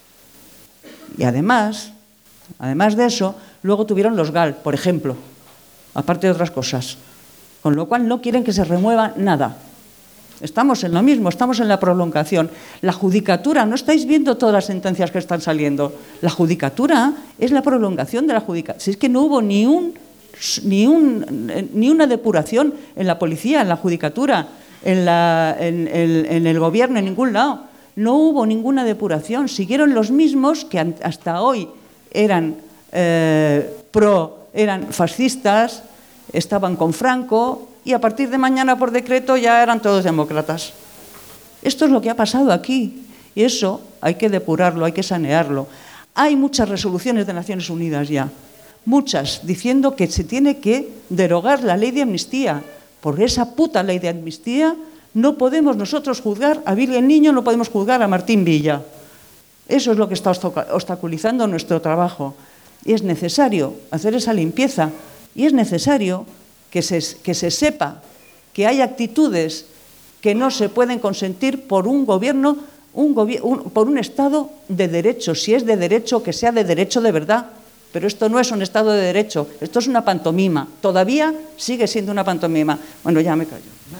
Y además, además de eso, luego tuvieron los G A L, por ejemplo, aparte de otras cosas, con lo cual no quieren que se remueva nada. Estamos en lo mismo, estamos en la prolongación. La judicatura, ¿no estáis viendo todas las sentencias que están saliendo? La judicatura es la prolongación de la judicatura. Si es que no hubo ni un... Ni, un, ni una depuración en la policía, en la judicatura, en, la, en, en, en el gobierno, en ningún lado. No hubo ninguna depuración. Siguieron los mismos que hasta hoy eran eh, pro, eran fascistas, estaban con Franco y a partir de mañana por decreto ya eran todos demócratas. Esto es lo que ha pasado aquí y eso hay que depurarlo, hay que sanearlo. Hay muchas resoluciones de Naciones Unidas ya. Muchas, diciendo que se tiene que derogar la ley de amnistía. Por esa puta ley de amnistía no podemos nosotros juzgar a Virgen Niño, no podemos juzgar a Martín Villa. Eso es lo que está obstaculizando nuestro trabajo. Y es necesario hacer esa limpieza y es necesario que se, que se sepa que hay actitudes que no se pueden consentir por un gobierno, un gobi- un, por un Estado de derecho, si es de derecho, que sea de derecho de verdad. Pero esto no es un Estado de Derecho, esto es una pantomima. Todavía sigue siendo una pantomima. Bueno, ya me callo.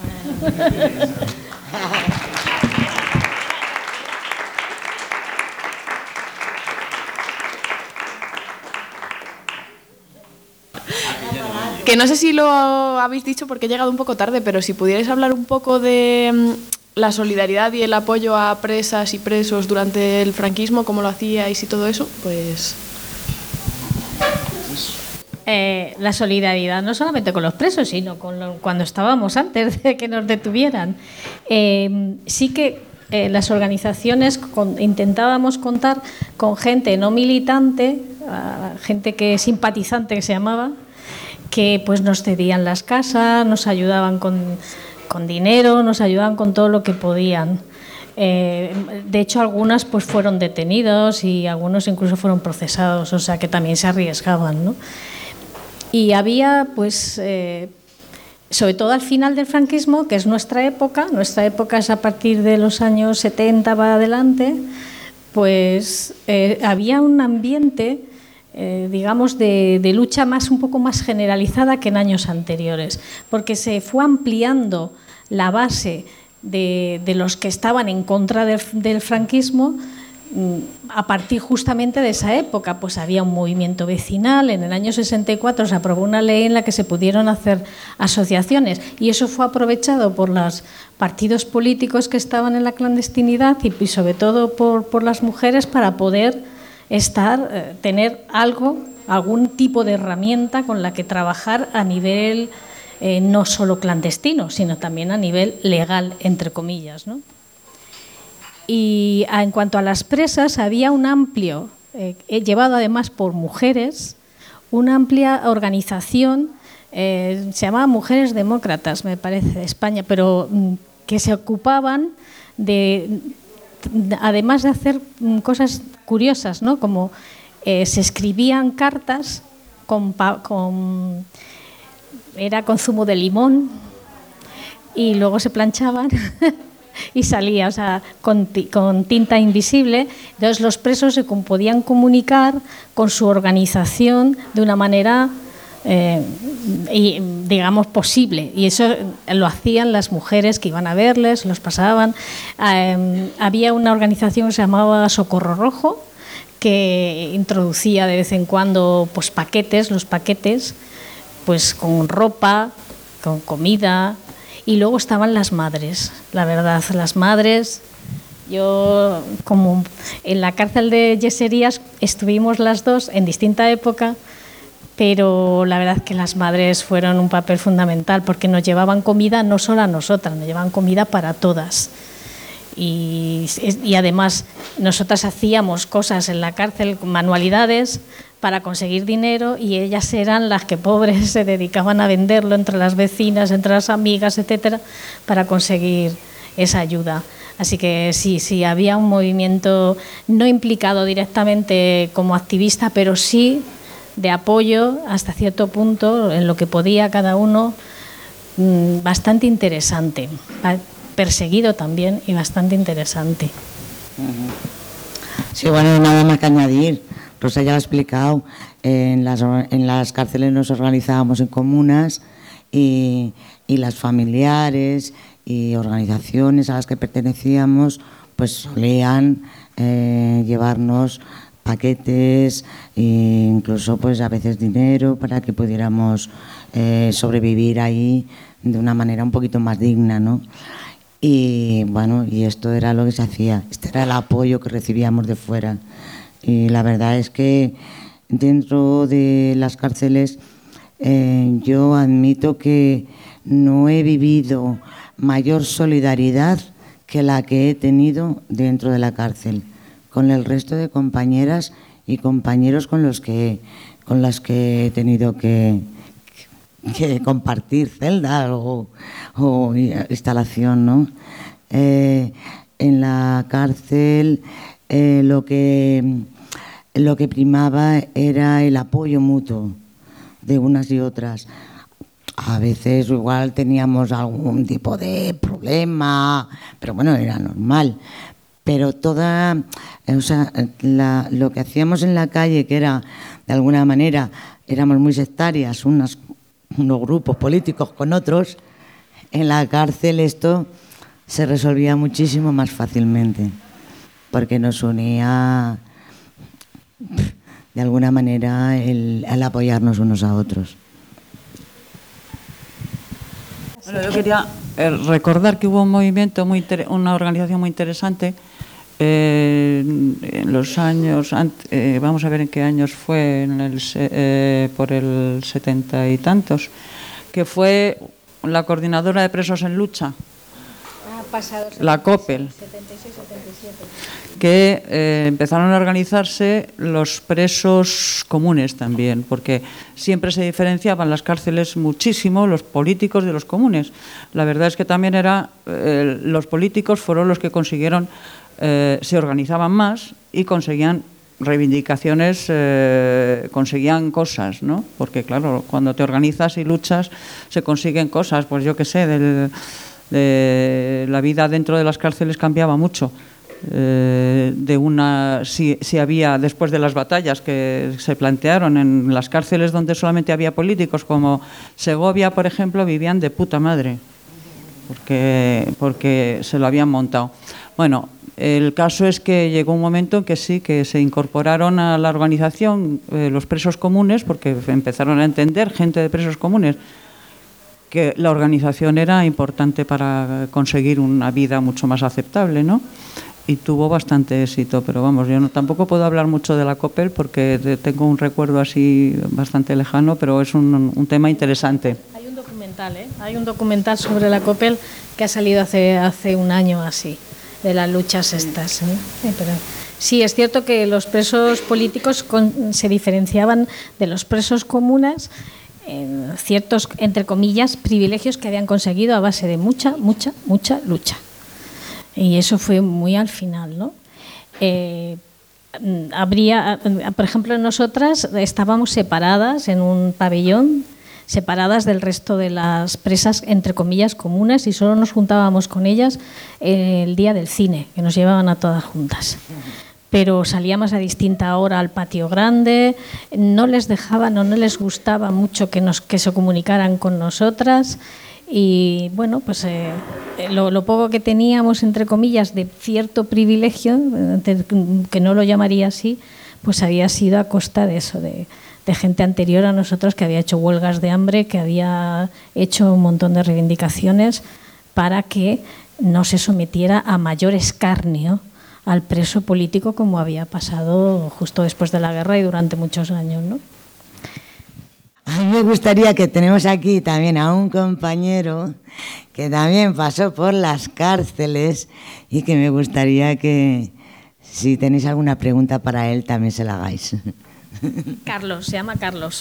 Que no sé si lo habéis dicho porque he llegado un poco tarde, pero si pudierais hablar un poco de la solidaridad y el apoyo a presas y presos durante el franquismo, cómo lo hacíais y todo eso, pues... Eh, la solidaridad no solamente con los presos, sino con lo, cuando estábamos antes de que nos detuvieran. Eh, sí que eh, las organizaciones con, intentábamos contar con gente no militante, uh, gente que simpatizante que se llamaba, que pues nos cedían las casas, nos ayudaban con, con dinero, nos ayudaban con todo lo que podían. Eh, de hecho, algunas pues fueron detenidos y algunos incluso fueron procesados, o sea que también se arriesgaban, ¿no? Y había, pues, eh, sobre todo al final del franquismo, que es nuestra época, nuestra época es a partir de los años setenta para adelante, pues eh, había un ambiente, eh, digamos, de, de lucha más un poco más generalizada que en años anteriores, porque se fue ampliando la base de, de los que estaban en contra del, del franquismo. A partir justamente de esa época, pues había un movimiento vecinal. En el año sesenta y cuatro se aprobó una ley en la que se pudieron hacer asociaciones y eso fue aprovechado por los partidos políticos que estaban en la clandestinidad y, y sobre todo por, por las mujeres para poder estar, eh, tener algo, algún tipo de herramienta con la que trabajar a nivel eh, no solo clandestino, sino también a nivel legal, entre comillas, ¿no? Y en cuanto a las presas, había un amplio, eh, llevado además por mujeres, una amplia organización, eh, se llamaba Mujeres Demócratas, me parece, de España, pero mm, que se ocupaban de, además de hacer mm, cosas curiosas, ¿no? Como eh, se escribían cartas con, con, era con zumo de limón y luego se planchaban. Y salía, o sea, con, con tinta invisible. Entonces los presos se podían comunicar con su organización de una manera, eh, y, digamos, posible. Y eso lo hacían las mujeres que iban a verles, los pasaban. Eh, había una organización que se llamaba Socorro Rojo, que introducía de vez en cuando pues paquetes, los paquetes, pues con ropa, con comida, y luego estaban las madres, la verdad, las madres. Yo, como en la cárcel de Yeserías estuvimos las dos en distinta época, pero la verdad que las madres fueron un papel fundamental porque nos llevaban comida no solo a nosotras, nos llevaban comida para todas. Y, y además nosotras hacíamos cosas en la cárcel, manualidades para conseguir dinero, y ellas eran las que, pobres, se dedicaban a venderlo entre las vecinas, entre las amigas, etcétera, para conseguir esa ayuda. Así que sí, sí, había un movimiento no implicado directamente como activista, pero sí de apoyo hasta cierto punto en lo que podía cada uno, bastante interesante. Perseguido también y bastante interesante. Sí, bueno, nada más que añadir. Rosa ya lo ha explicado. En las, en las cárceles nos organizábamos en comunas y, y las familiares y organizaciones a las que pertenecíamos pues solían eh, llevarnos paquetes e incluso pues a veces dinero para que pudiéramos eh, sobrevivir ahí de una manera un poquito más digna, ¿no? Y bueno, y esto era lo que se hacía, este era el apoyo que recibíamos de fuera. Y la verdad es que dentro de las cárceles eh, yo admito que no he vivido mayor solidaridad que la que he tenido dentro de la cárcel, con el resto de compañeras y compañeros con los que, con las que he tenido que... que compartir celda o, o instalación, ¿no? Eh, en la cárcel eh, lo que lo que primaba era el apoyo mutuo de unas y otras. A veces igual teníamos algún tipo de problema, pero bueno, era normal. Pero toda, o sea, la, lo que hacíamos en la calle, que era de alguna manera, éramos muy sectarias, unas unos grupos políticos con otros, en la cárcel esto se resolvía muchísimo más fácilmente, porque nos unía de alguna manera el, el apoyarnos unos a otros. Bueno, yo quería eh, recordar que hubo un movimiento, muy una organización muy interesante eh, en los años, eh, vamos a ver en qué años fue, en el, eh, por el setenta y tantos, que fue la coordinadora de presos en lucha, ah, pasado, la COPEL, setenta y seis setenta y siete. Que eh, empezaron a organizarse los presos comunes también, porque siempre se diferenciaban las cárceles muchísimo los políticos de los comunes. La verdad es que también era eh, los políticos fueron los que consiguieron, eh, se organizaban más y conseguían reivindicaciones, eh, conseguían cosas, ¿no? Porque claro, cuando te organizas y luchas se consiguen cosas, pues yo qué sé, del, de la vida dentro de las cárceles cambiaba mucho. Eh, de una si, si había después de las batallas que se plantearon en las cárceles donde solamente había políticos como Segovia, por ejemplo, vivían de puta madre porque, porque se lo habían montado. Bueno, el caso es que llegó un momento en que sí, que se incorporaron a la organización eh, los presos comunes, porque empezaron a entender, gente de presos comunes, que la organización era importante para conseguir una vida mucho más aceptable, ¿no? Y tuvo bastante éxito, pero vamos, yo no, tampoco puedo hablar mucho de la COPEL porque tengo un recuerdo así bastante lejano, pero es un, un tema interesante. Hay un documental, ¿eh? Hay un documental sobre la COPEL que ha salido hace, hace un año así, de las luchas estas, ¿eh? Sí, pero sí, es cierto que los presos políticos con, se diferenciaban de los presos comunes en ciertos, entre comillas, privilegios que habían conseguido a base de mucha, mucha, mucha lucha. Y eso fue muy al final, ¿no? Eh, habría, por ejemplo, nosotras estábamos separadas en un pabellón, separadas del resto de las presas, entre comillas, comunes, y solo nos juntábamos con ellas el día del cine, que nos llevaban a todas juntas. Pero salíamos a distinta hora al patio grande, no les dejaban o no les gustaba mucho que, nos, que se comunicaran con nosotras. Y bueno, pues eh, lo, lo poco que teníamos, entre comillas, de cierto privilegio, que no lo llamaría así, pues había sido a costa de eso, de, de gente anterior a nosotros que había hecho huelgas de hambre, que había hecho un montón de reivindicaciones para que no se sometiera a mayor escarnio al preso político como había pasado justo después de la guerra y durante muchos años, ¿no? A mí me gustaría, que tenemos aquí también a un compañero que también pasó por las cárceles y que me gustaría que, si tenéis alguna pregunta para él, también se la hagáis. Carlos, se llama Carlos.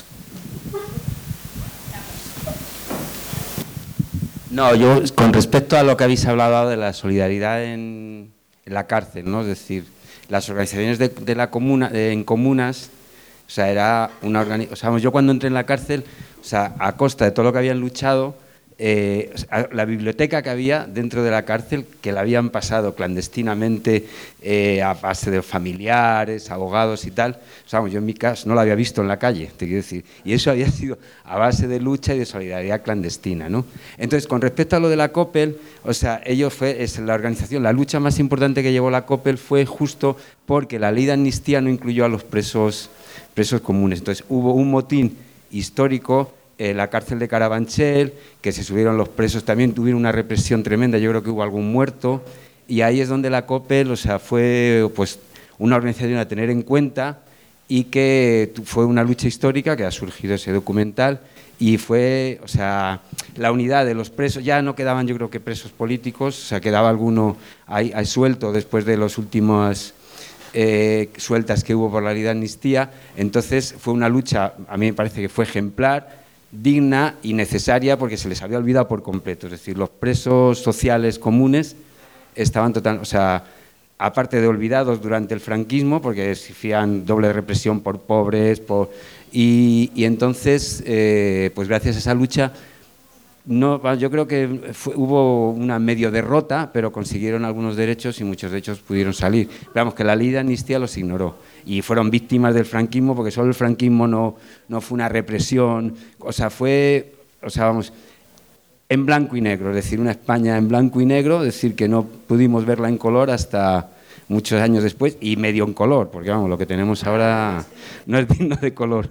No, yo con respecto a lo que habéis hablado de la solidaridad en, en la cárcel, ¿no? Es decir, las organizaciones de, de la comuna, de, en comunas, o sea, era una organización, o sea, yo cuando entré en la cárcel, o sea, a costa de todo lo que habían luchado, eh, la biblioteca que había dentro de la cárcel, que la habían pasado clandestinamente eh, a base de familiares, abogados y tal, o sea, yo en mi caso no la había visto en la calle, te quiero decir, y eso había sido a base de lucha y de solidaridad clandestina, ¿no? Entonces, con respecto a lo de la COPEL, o sea, ellos fue, es la organización, la lucha más importante que llevó la COPEL fue justo porque la ley de amnistía no incluyó a los presos presos comunes. Entonces hubo un motín histórico en la cárcel de Carabanchel, que se subieron los presos, también tuvieron una represión tremenda, yo creo que hubo algún muerto, y ahí es donde la COPEL, o sea, fue pues una organización a tener en cuenta y que fue una lucha histórica, que ha surgido ese documental, y fue, o sea, la unidad de los presos, ya no quedaban yo creo que presos políticos, o sea, quedaba alguno ahí, ahí suelto después de los últimos Eh, sueltas que hubo por la ley de amnistía. Entonces fue una lucha, a mí me parece que fue ejemplar, digna y necesaria, porque se les había olvidado por completo. Es decir, los presos sociales comunes estaban total, o sea, aparte de olvidados durante el franquismo, porque sufrían doble represión por pobres, por, y, y entonces, eh, pues gracias a esa lucha, no, yo creo que fue, hubo una medio derrota, pero consiguieron algunos derechos y muchos de ellos pudieron salir. Pero vamos, que la ley de amnistía los ignoró y fueron víctimas del franquismo, porque solo el franquismo no, no fue una represión, o sea, fue, o sea, vamos, en blanco y negro, es decir, una España en blanco y negro, es decir, que no pudimos verla en color hasta muchos años después, y medio en color, porque vamos, lo que tenemos ahora no es digno de color.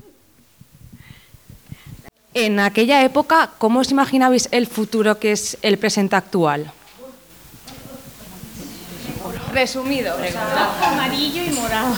En aquella época, ¿cómo os imaginabais el futuro que es el presente actual? Resumido. O sea, amarillo y morado.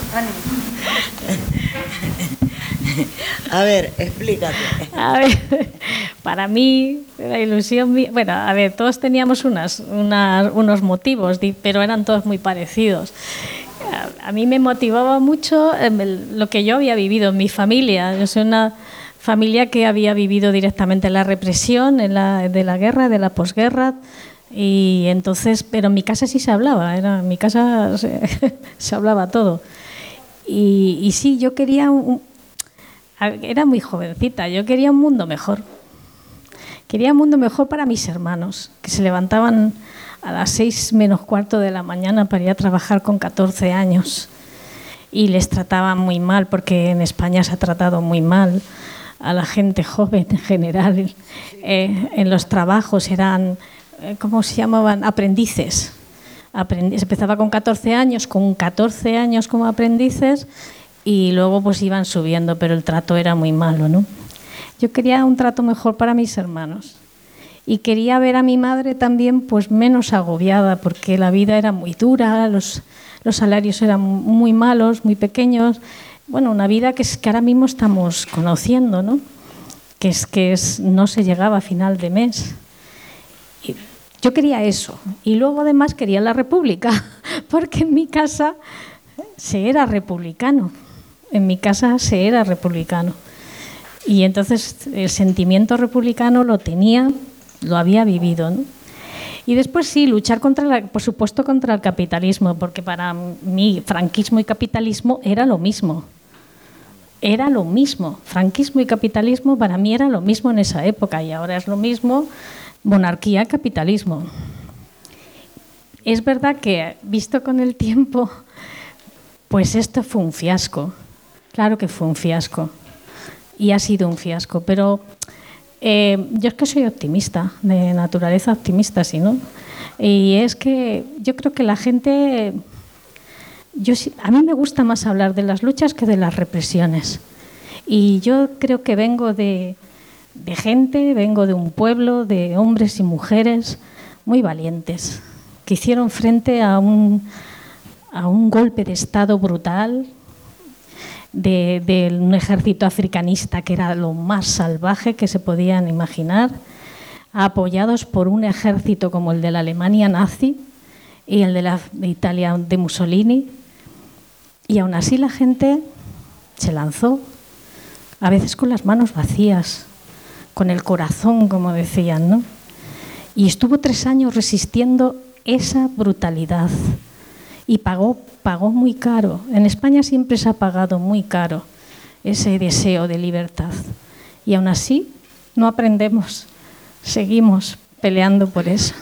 A ver, explícate. A ver, para mí, la ilusión mía, bueno, a ver, todos teníamos unas, unas, unos motivos, pero eran todos muy parecidos. A, a mí me motivaba mucho lo que yo había vivido en mi familia. Yo soy una familia que había vivido directamente la represión en la, de la guerra, de la posguerra, y entonces, pero en mi casa sí se hablaba, era, en mi casa se, se hablaba todo. Y, y sí, yo quería, un, era muy jovencita, yo quería un mundo mejor. Quería un mundo mejor para mis hermanos, que se levantaban a las seis menos cuarto de la mañana para ir a trabajar con catorce años. Y les trataban muy mal, porque en España se ha tratado muy mal a la gente joven en general. Eh, en los trabajos eran, eh, ¿cómo se llamaban? Aprendices. Aprendiz, empezaba con catorce años, con catorce años como aprendices, y luego pues iban subiendo, pero el trato era muy malo, ¿no? Yo quería un trato mejor para mis hermanos y quería ver a mi madre también pues menos agobiada, porque la vida era muy dura, los, los salarios eran muy malos, muy pequeños. Bueno, una vida que, es, que ahora mismo estamos conociendo, ¿no? Que es que es, no se llegaba a final de mes. Y yo quería eso. Y luego además quería la República, porque en mi casa se era republicano. En mi casa se era republicano. Y entonces el sentimiento republicano lo tenía, lo había vivido, ¿no? Y después sí, luchar contra, la, por supuesto, contra el capitalismo, porque para mí franquismo y capitalismo era lo mismo. Era lo mismo. Franquismo y capitalismo para mí era lo mismo en esa época, y ahora es lo mismo monarquía, capitalismo. Es verdad que, visto con el tiempo, pues esto fue un fiasco. Claro que fue un fiasco. Y ha sido un fiasco, pero eh, yo es que soy optimista, de naturaleza optimista, ¿sí, no? Y es que yo creo que la gente yo, a mí me gusta más hablar de las luchas que de las represiones. Y yo creo que vengo de, de gente, vengo de un pueblo, de hombres y mujeres muy valientes, que hicieron frente a un, a un golpe de Estado brutal, de, de un ejército africanista que era lo más salvaje que se podían imaginar, apoyados por un ejército como el de la Alemania nazi y el de, la, de Italia de Mussolini, y aún así la gente se lanzó, a veces con las manos vacías, con el corazón, como decían, ¿no? Y estuvo tres años resistiendo esa brutalidad y pagó, pagó muy caro. En España siempre se ha pagado muy caro ese deseo de libertad. Y aún así no aprendemos, seguimos peleando por eso.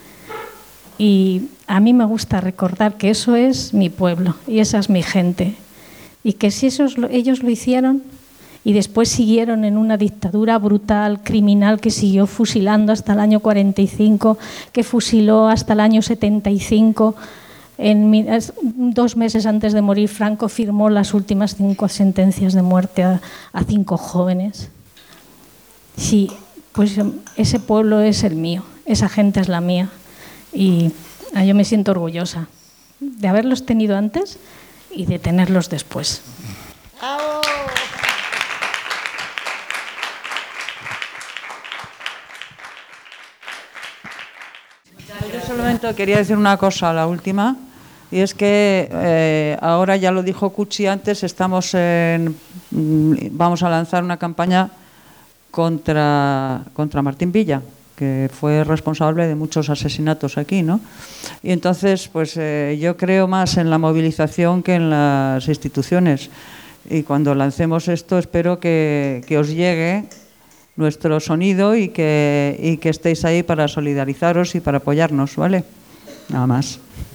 Y a mí me gusta recordar que eso es mi pueblo y esa es mi gente. Y que si esos, ellos lo hicieron y después siguieron en una dictadura brutal, criminal, que siguió fusilando hasta el año cuarenta y cinco, que fusiló hasta el año setenta y cinco. En, dos meses antes de morir, Franco firmó las últimas cinco sentencias de muerte a, a cinco jóvenes. Sí, pues ese pueblo es el mío, esa gente es la mía. Y yo me siento orgullosa de haberlos tenido antes y de tenerlos después. ¡Bravo! Yo solamente quería decir una cosa, la última, y es que eh, ahora, ya lo dijo Cuchi antes, estamos en, vamos a lanzar una campaña contra, contra Martín Villa, que fue responsable de muchos asesinatos aquí, ¿no? Y entonces, pues eh, yo creo más en la movilización que en las instituciones. Y cuando lancemos esto, espero que, que os llegue nuestro sonido y que, y que estéis ahí para solidarizaros y para apoyarnos, ¿vale? Nada más.